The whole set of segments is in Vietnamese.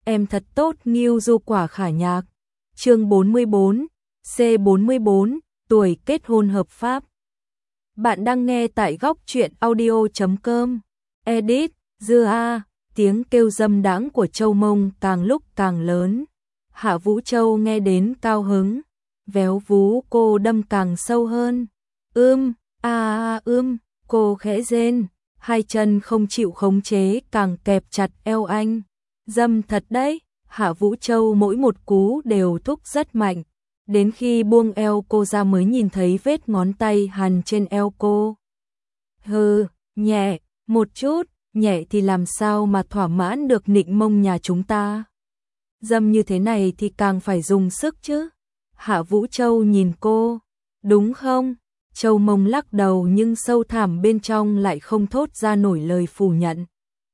em thật tốt Ngưu Du Quả Khả Nhạc. Chương 44, C44, tuổi kết hôn hợp pháp. Bạn đang nghe tại góc truyện audio.com. Edit, Dưa A, tiếng kêu dâm đãng của Châu Mông càng lúc càng lớn. Hạ Vũ Châu nghe đến cao hứng, véo vú cô đâm càng sâu hơn. Cô khẽ rên, hai chân không chịu khống chế càng kẹp chặt eo anh. Dâm thật đấy, Hạ Vũ Châu mỗi một cú đều thúc rất mạnh. Đến khi buông eo cô ra mới nhìn thấy vết ngón tay hằn trên eo cô. Nhẹ, một chút, nhẹ thì làm sao mà thỏa mãn được nịnh mông nhà chúng ta. Dâm như thế này thì càng phải dùng sức chứ. Hạ Vũ Châu nhìn cô, đúng không? Châu Mông lắc đầu nhưng sâu thẳm bên trong lại không thốt ra nổi lời phủ nhận.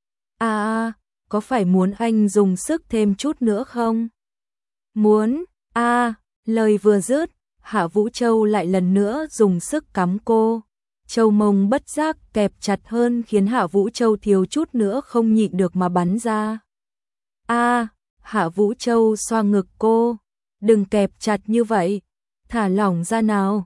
Có phải muốn anh dùng sức thêm chút nữa không? Muốn, lời vừa dứt, Hạ Vũ Châu lại lần nữa dùng sức cắm cô. Châu Mông bất giác kẹp chặt hơn khiến Hạ Vũ Châu thiếu chút nữa không nhịn được mà bắn ra. Hạ Vũ Châu xoa ngực cô, đừng kẹp chặt như vậy, thả lỏng ra nào.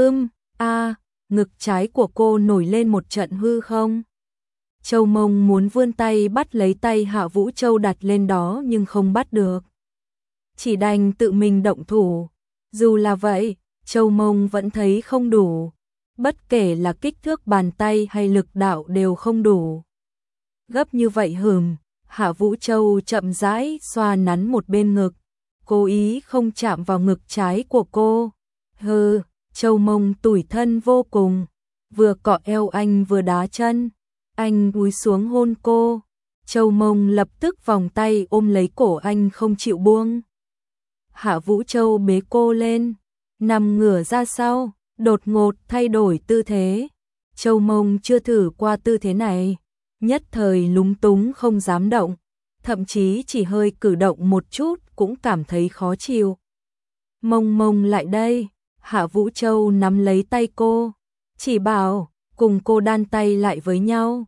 Ngực trái của cô nổi lên một trận hư không. Châu Mông muốn vươn tay bắt lấy tay Hạ Vũ Châu đặt lên đó nhưng không bắt được. Chỉ đành tự mình động thủ. Dù là vậy, Châu Mông vẫn thấy không đủ. Bất kể là kích thước bàn tay hay lực đạo đều không đủ. Gấp như vậy Hạ Vũ Châu chậm rãi xoa nắn một bên ngực. Cố ý không chạm vào ngực trái của cô. Châu Mông tủi thân vô cùng. Vừa cọ eo anh vừa đá chân. Anh cúi xuống hôn cô. Châu Mông lập tức vòng tay ôm lấy cổ anh không chịu buông. Hạ Vũ Châu bế cô lên, nằm ngửa ra sau, đột ngột thay đổi tư thế. Châu Mông chưa thử qua tư thế này, nhất thời lúng túng không dám động, thậm chí chỉ hơi cử động một chút cũng cảm thấy khó chịu. Mông lại đây, Hạ Vũ Châu nắm lấy tay cô, chỉ bảo cùng cô đan tay lại với nhau.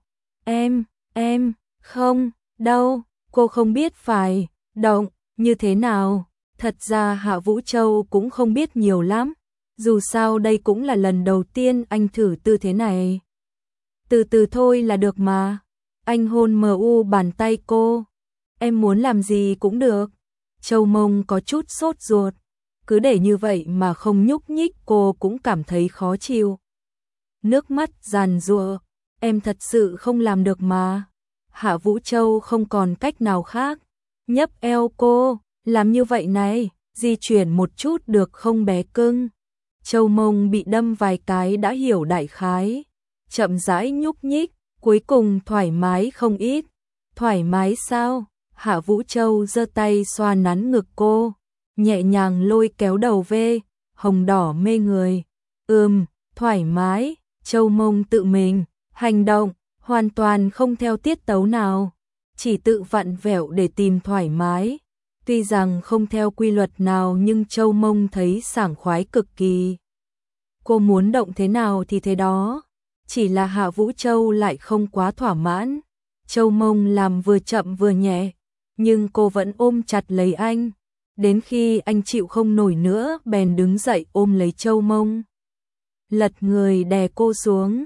Em, không, đâu, cô không biết phải động như thế nào. Thật ra Hạ Vũ Châu cũng không biết nhiều lắm, dù sao đây cũng là lần đầu tiên anh thử tư thế này. Từ từ thôi là được mà. Anh hôn bàn tay cô. Em muốn làm gì cũng được. Châu Mông có chút sốt ruột, cứ để như vậy mà không nhúc nhích cô cũng cảm thấy khó chịu. Nước mắt giàn giụa, em thật sự không làm được mà. Hạ Vũ Châu không còn cách nào khác, nhấp eo cô. Làm như vậy này, di chuyển một chút được không bé cưng? Châu Mông bị đâm vài cái đã hiểu đại khái. Chậm rãi nhúc nhích, cuối cùng thoải mái không ít. Thoải mái sao? Hạ Vũ Châu giơ tay xoa nắn ngực cô, nhẹ nhàng lôi kéo đầu về, hồng đỏ mê người. Thoải mái, Châu Mông tự mình, hành động, hoàn toàn không theo tiết tấu nào. Chỉ tự vặn vẹo để tìm thoải mái. Tuy rằng không theo quy luật nào nhưng Châu Mông thấy sảng khoái cực kỳ. Cô muốn động thế nào thì thế đó. Chỉ là Hạ Vũ Châu lại không quá thỏa mãn. Châu Mông làm vừa chậm vừa nhẹ, nhưng cô vẫn ôm chặt lấy anh. Đến khi anh chịu không nổi nữa bèn đứng dậy ôm lấy Châu Mông. Lật người đè cô xuống.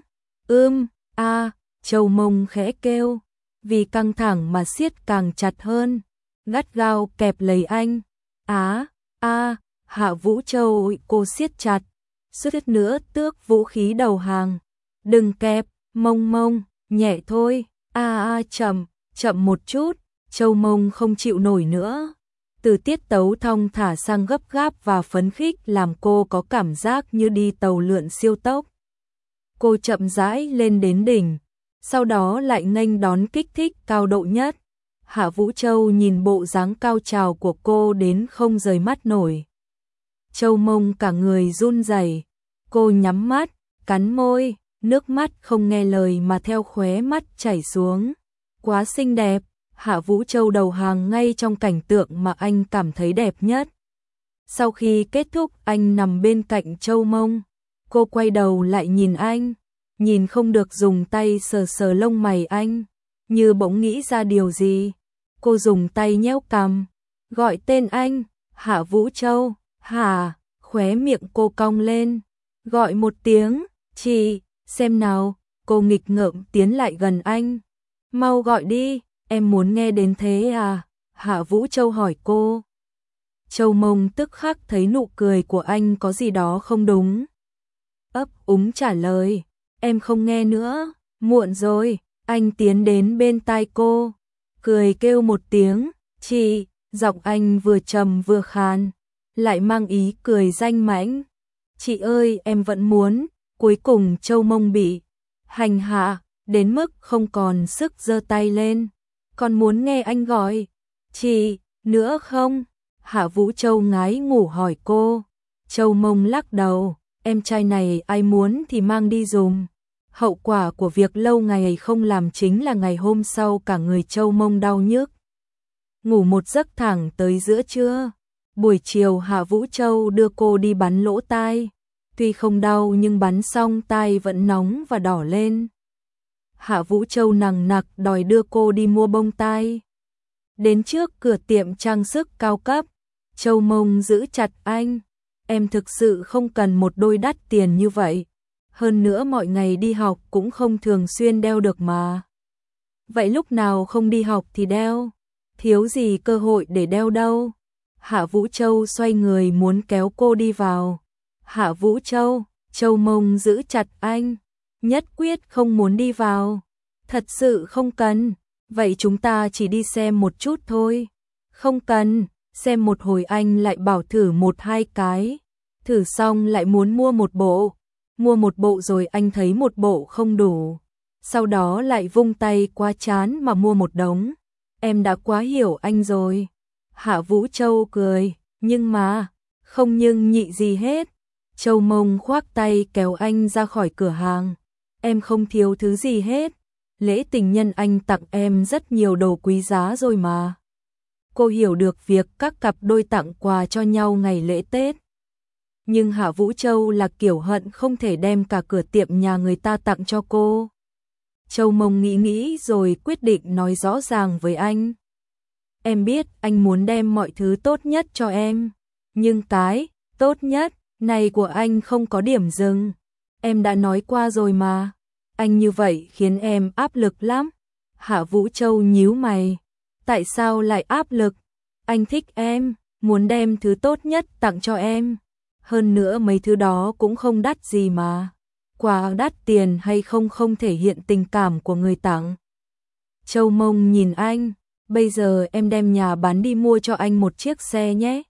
Châu Mông khẽ kêu. Vì căng thẳng mà siết càng chặt hơn. Gắt gao kẹp lấy anh. Hạ Vũ Châu cô siết chặt, suýt nữa tước vũ khí đầu hàng. Đừng kẹp, Mông, nhẹ thôi. Chậm một chút. Châu Mông không chịu nổi nữa. Từ tiết tấu thong thả sang gấp gáp và phấn khích làm cô có cảm giác như đi tàu lượn siêu tốc. Cô chậm rãi lên đến đỉnh, sau đó lại nghênh đón kích thích cao độ nhất. Hạ Vũ Châu nhìn bộ dáng cao trào của cô đến không rời mắt nổi. Châu Mông cả người run rẩy, cô nhắm mắt, cắn môi, nước mắt không nghe lời mà theo khóe mắt chảy xuống. Quá xinh đẹp, Hạ Vũ Châu đầu hàng ngay trong cảnh tượng mà anh cảm thấy đẹp nhất. Sau khi kết thúc anh nằm bên cạnh Châu Mông, cô quay đầu lại nhìn anh, nhìn không được dùng tay sờ sờ lông mày anh, như bỗng nghĩ ra điều gì. Cô dùng tay nhéo cằm, gọi tên anh, Hạ Vũ Châu, hả, khóe miệng cô cong lên, gọi một tiếng, chị, xem nào, cô nghịch ngợm tiến lại gần anh. Mau gọi đi, em muốn nghe đến thế à? Hạ Vũ Châu hỏi cô. Châu Mông tức khắc thấy nụ cười của anh có gì đó không đúng. Ấp úng trả lời, em không nghe nữa, muộn rồi. Anh tiến đến bên tai cô, cười kêu một tiếng, chị, giọng anh vừa trầm vừa khàn, lại mang ý cười danh mãnh. Chị ơi, em vẫn muốn. Cuối cùng Châu Mông bị hành hạ đến mức không còn sức giơ tay lên, còn muốn nghe anh gọi chị nữa không? Hạ Vũ Châu ngái ngủ hỏi cô. Châu Mông lắc đầu, em trai này ai muốn thì mang đi dùng. Hậu quả của việc lâu ngày không làm chính là ngày hôm sau cả người Châu Mông đau nhức. Ngủ một giấc thẳng tới giữa trưa. Buổi chiều Hạ Vũ Châu đưa cô đi bắn lỗ tai. Tuy không đau nhưng bắn xong tai vẫn nóng và đỏ lên. Hạ Vũ Châu nằng nặc đòi đưa cô đi mua bông tai. Đến trước cửa tiệm trang sức cao cấp, Châu Mông giữ chặt anh. Em thực sự không cần một đôi đắt tiền như vậy. Hơn nữa mọi ngày đi học cũng không thường xuyên đeo được mà. Vậy lúc nào không đi học thì đeo. Thiếu gì cơ hội để đeo đâu. Hạ Vũ Châu xoay người muốn kéo cô đi vào. Hạ Vũ Châu, Châu Mông giữ chặt anh. Nhất quyết không muốn đi vào. Thật sự không cần. Vậy chúng ta chỉ đi xem một chút thôi. Không cần. Xem một hồi anh lại bảo thử một hai cái. Thử xong lại muốn mua một bộ. Mua một bộ rồi anh thấy một bộ không đủ. Sau đó lại vung tay qua trán mà mua một đống. Em đã quá hiểu anh rồi. Hạ Vũ Châu cười. Nhưng mà, không nhưng nhị gì hết. Châu Mông khoác tay kéo anh ra khỏi cửa hàng. Em không thiếu thứ gì hết. Lễ tình nhân anh tặng em rất nhiều đồ quý giá rồi mà. Cô hiểu được việc các cặp đôi tặng quà cho nhau ngày lễ Tết. Nhưng Hạ Vũ Châu là kiểu hận không thể đem cả cửa tiệm nhà người ta tặng cho cô. Châu Mông nghĩ rồi quyết định nói rõ ràng với anh. Em biết anh muốn đem mọi thứ tốt nhất cho em. Nhưng cái tốt nhất này của anh không có điểm dừng. Em đã nói qua rồi mà. Anh như vậy khiến em áp lực lắm. Hạ Vũ Châu nhíu mày. Tại sao lại áp lực? Anh thích em, muốn đem thứ tốt nhất tặng cho em. Hơn nữa mấy thứ đó cũng không đắt gì mà. Quà đắt tiền hay không không thể hiện tình cảm của người tặng. Châu Mông nhìn anh. Bây giờ em đem nhà bán đi mua cho anh một chiếc xe nhé.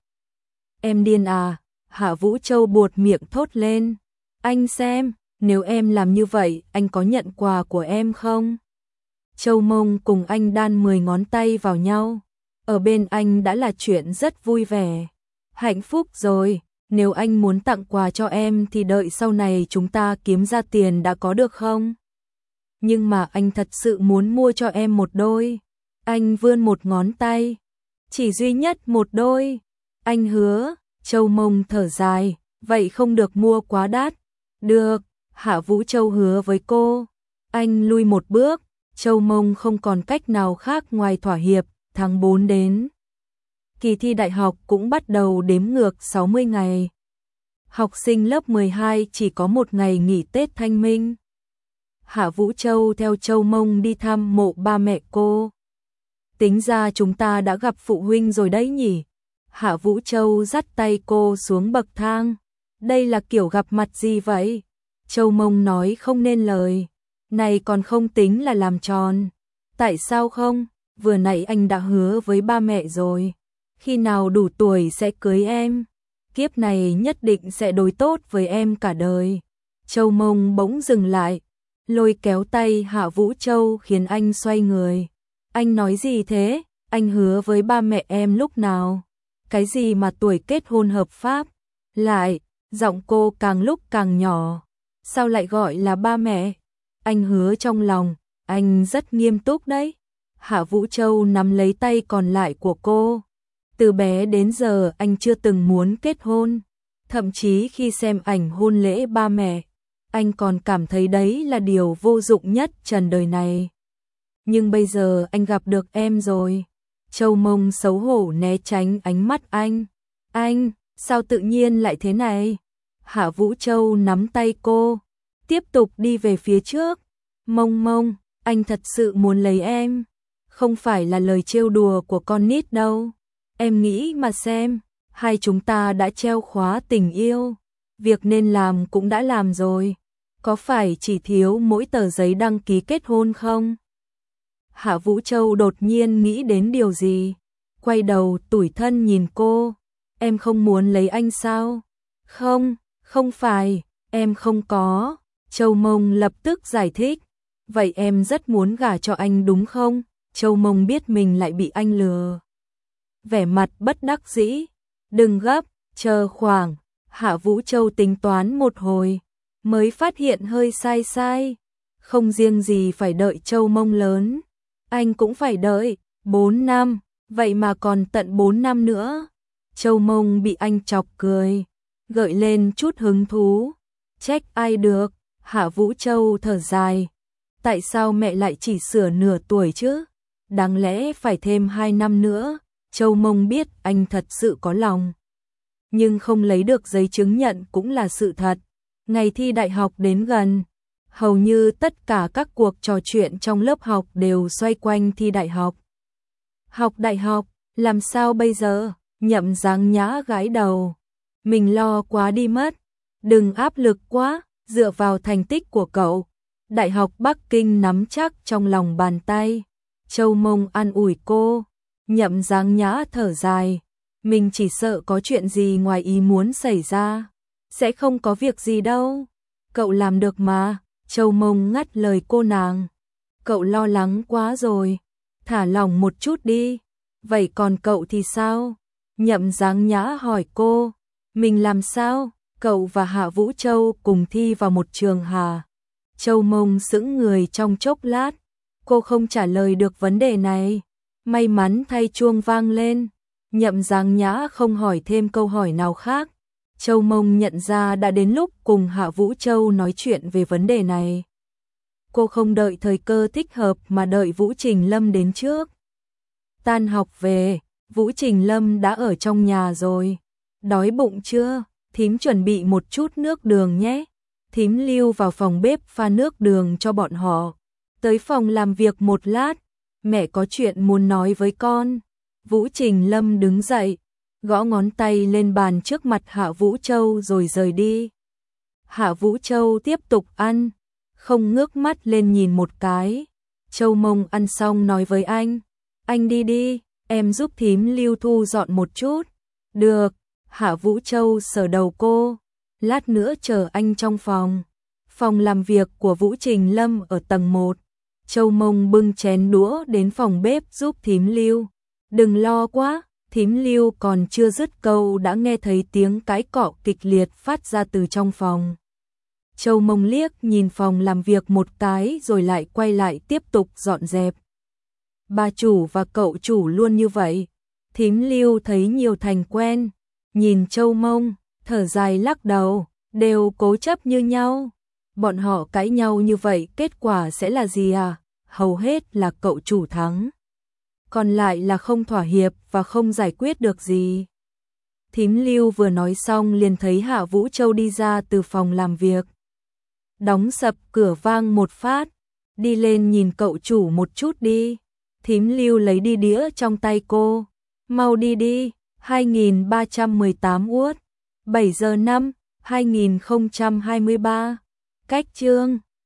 Em điên à? Hạ Vũ Châu buột miệng thốt lên. Anh xem, nếu em làm như vậy, anh có nhận quà của em không? Châu Mông cùng anh đan 10 ngón tay vào nhau. Ở bên anh đã là chuyện rất vui vẻ. Hạnh phúc rồi, nếu anh muốn tặng quà cho em thì đợi sau này chúng ta kiếm ra tiền đã có được không? Nhưng mà anh thật sự muốn mua cho em một đôi. Anh vươn một ngón tay. Chỉ duy nhất một đôi. Anh hứa. Châu Mông thở dài. Vậy không được mua quá đắt. Được. Hạ Vũ Châu hứa với cô. Anh lui một bước. Châu Mông không còn cách nào khác ngoài thỏa hiệp. Tháng 4 đến. Kỳ thi đại học cũng bắt đầu đếm ngược 60 ngày. Học sinh lớp 12 chỉ có một ngày nghỉ Tết Thanh Minh. Hạ Vũ Châu theo Châu Mông đi thăm mộ ba mẹ cô. Tính ra chúng ta đã gặp phụ huynh rồi đấy nhỉ. Hạ Vũ Châu dắt tay cô xuống bậc thang. Đây là kiểu gặp mặt gì vậy? Châu Mông nói không nên lời. Này còn không tính là làm tròn. Tại sao không? Vừa nãy anh đã hứa với ba mẹ rồi. Khi nào đủ tuổi sẽ cưới em. Kiếp này nhất định sẽ đối tốt với em cả đời. Châu Mông bỗng dừng lại. Lôi kéo tay Hạ Vũ Châu khiến anh xoay người. Anh nói gì thế? Anh hứa với ba mẹ em lúc nào? Cái gì mà tuổi kết hôn hợp pháp? Lại, giọng cô càng lúc càng nhỏ. Sao lại gọi là ba mẹ? Anh hứa trong lòng, anh rất nghiêm túc đấy. Hạ Vũ Châu nắm lấy tay còn lại của cô. Từ bé đến giờ anh chưa từng muốn kết hôn. Thậm chí khi xem ảnh hôn lễ ba mẹ, anh còn cảm thấy đấy là điều vô dụng nhất trần đời này. Nhưng bây giờ anh gặp được em rồi. Châu Mông xấu hổ né tránh ánh mắt anh. Anh, sao tự nhiên lại thế này? Hạ Vũ Châu nắm tay cô, tiếp tục đi về phía trước. Mông Mông, anh thật sự muốn lấy em. Không phải là lời trêu đùa của con nít đâu. Em nghĩ mà xem, hai chúng ta đã treo khóa tình yêu. Việc nên làm cũng đã làm rồi. Có phải chỉ thiếu mỗi tờ giấy đăng ký kết hôn không? Hạ Vũ Châu đột nhiên nghĩ đến điều gì. Quay đầu tủi thân nhìn cô. Em không muốn lấy anh sao? Không, không phải, em không có. Châu Mông lập tức giải thích. Vậy em rất muốn gả cho anh đúng không? Châu Mông biết mình lại bị anh lừa. Vẻ mặt bất đắc dĩ. Đừng gấp, chờ khoảng. Hạ Vũ Châu tính toán một hồi, mới phát hiện hơi sai. Không riêng gì phải đợi Châu Mông lớn, anh cũng phải đợi 4 năm, vậy mà còn tận 4 năm nữa. Châu Mông bị anh chọc cười, gợi lên chút hứng thú. Trách ai được, Hạ Vũ Châu thở dài. Tại sao mẹ lại chỉ sửa nửa tuổi chứ? Đáng lẽ phải thêm 2 năm nữa. Châu Mông biết anh thật sự có lòng, nhưng không lấy được giấy chứng nhận cũng là sự thật. Ngày thi đại học đến gần, hầu như tất cả các cuộc trò chuyện trong lớp học đều xoay quanh thi đại học. Học đại học, làm sao bây giờ? Nhậm Giáng Nhã gãi đầu. Mình lo quá đi mất. Đừng áp lực quá, dựa vào thành tích của cậu. Đại học Bắc Kinh nắm chắc trong lòng bàn tay. Châu Mông an ủi cô. Nhậm Giáng Nhã thở dài. Mình chỉ sợ có chuyện gì ngoài ý muốn xảy ra. Sẽ không có việc gì đâu. Cậu làm được mà. Châu Mông ngắt lời cô nàng. Cậu lo lắng quá rồi. Thả lỏng một chút đi. Vậy còn cậu thì sao? Nhậm Giáng Nhã hỏi cô. Mình làm sao? Cậu và Hạ Vũ Châu cùng thi vào một trường hà. Châu Mông sững người trong chốc lát. Cô không trả lời được vấn đề này. May mắn thay chuông vang lên. Nhậm Giáng Nhã không hỏi thêm câu hỏi nào khác. Châu Mông nhận ra đã đến lúc cùng Hạ Vũ Châu nói chuyện về vấn đề này. Cô không đợi thời cơ thích hợp mà đợi Vũ Trình Lâm đến trước. Tan học về, Vũ Trình Lâm đã ở trong nhà rồi. Đói bụng chưa? Thím chuẩn bị một chút nước đường nhé. Thím lưu vào phòng bếp pha nước đường cho bọn họ. Tới phòng làm việc một lát, mẹ có chuyện muốn nói với con. Vũ Trình Lâm đứng dậy, gõ ngón tay lên bàn trước mặt Hạ Vũ Châu rồi rời đi. Hạ Vũ Châu tiếp tục ăn, không ngước mắt lên nhìn một cái. Châu Mông ăn xong nói với anh đi đi, em giúp thím Lưu thu dọn một chút. Được, Hạ Vũ Châu sờ đầu cô, lát nữa chờ anh trong phòng. Phòng làm việc của Vũ Trình Lâm ở tầng 1. Châu Mông bưng chén đũa đến phòng bếp giúp thím Lưu. Đừng lo quá, thím Lưu còn chưa dứt câu đã nghe thấy tiếng cãi cọ kịch liệt phát ra từ trong phòng. Châu Mông liếc nhìn phòng làm việc một cái rồi lại quay lại tiếp tục dọn dẹp. Bà chủ và cậu chủ luôn như vậy. Thím Lưu thấy nhiều thành quen, nhìn Châu Mông, thở dài lắc đầu, đều cố chấp như nhau. Bọn họ cãi nhau như vậy kết quả sẽ là gì à? Hầu hết là cậu chủ thắng. Còn lại là không thỏa hiệp và không giải quyết được gì. Thím Lưu vừa nói xong liền thấy Hạ Vũ Châu đi ra từ phòng làm việc. Đóng sập cửa vang một phát. Đi lên nhìn cậu chủ một chút đi. Thím Lưu lấy đi đĩa trong tay cô. Mau đi đi, 2318 Uất. 7 giờ 5, 2023. Cách chương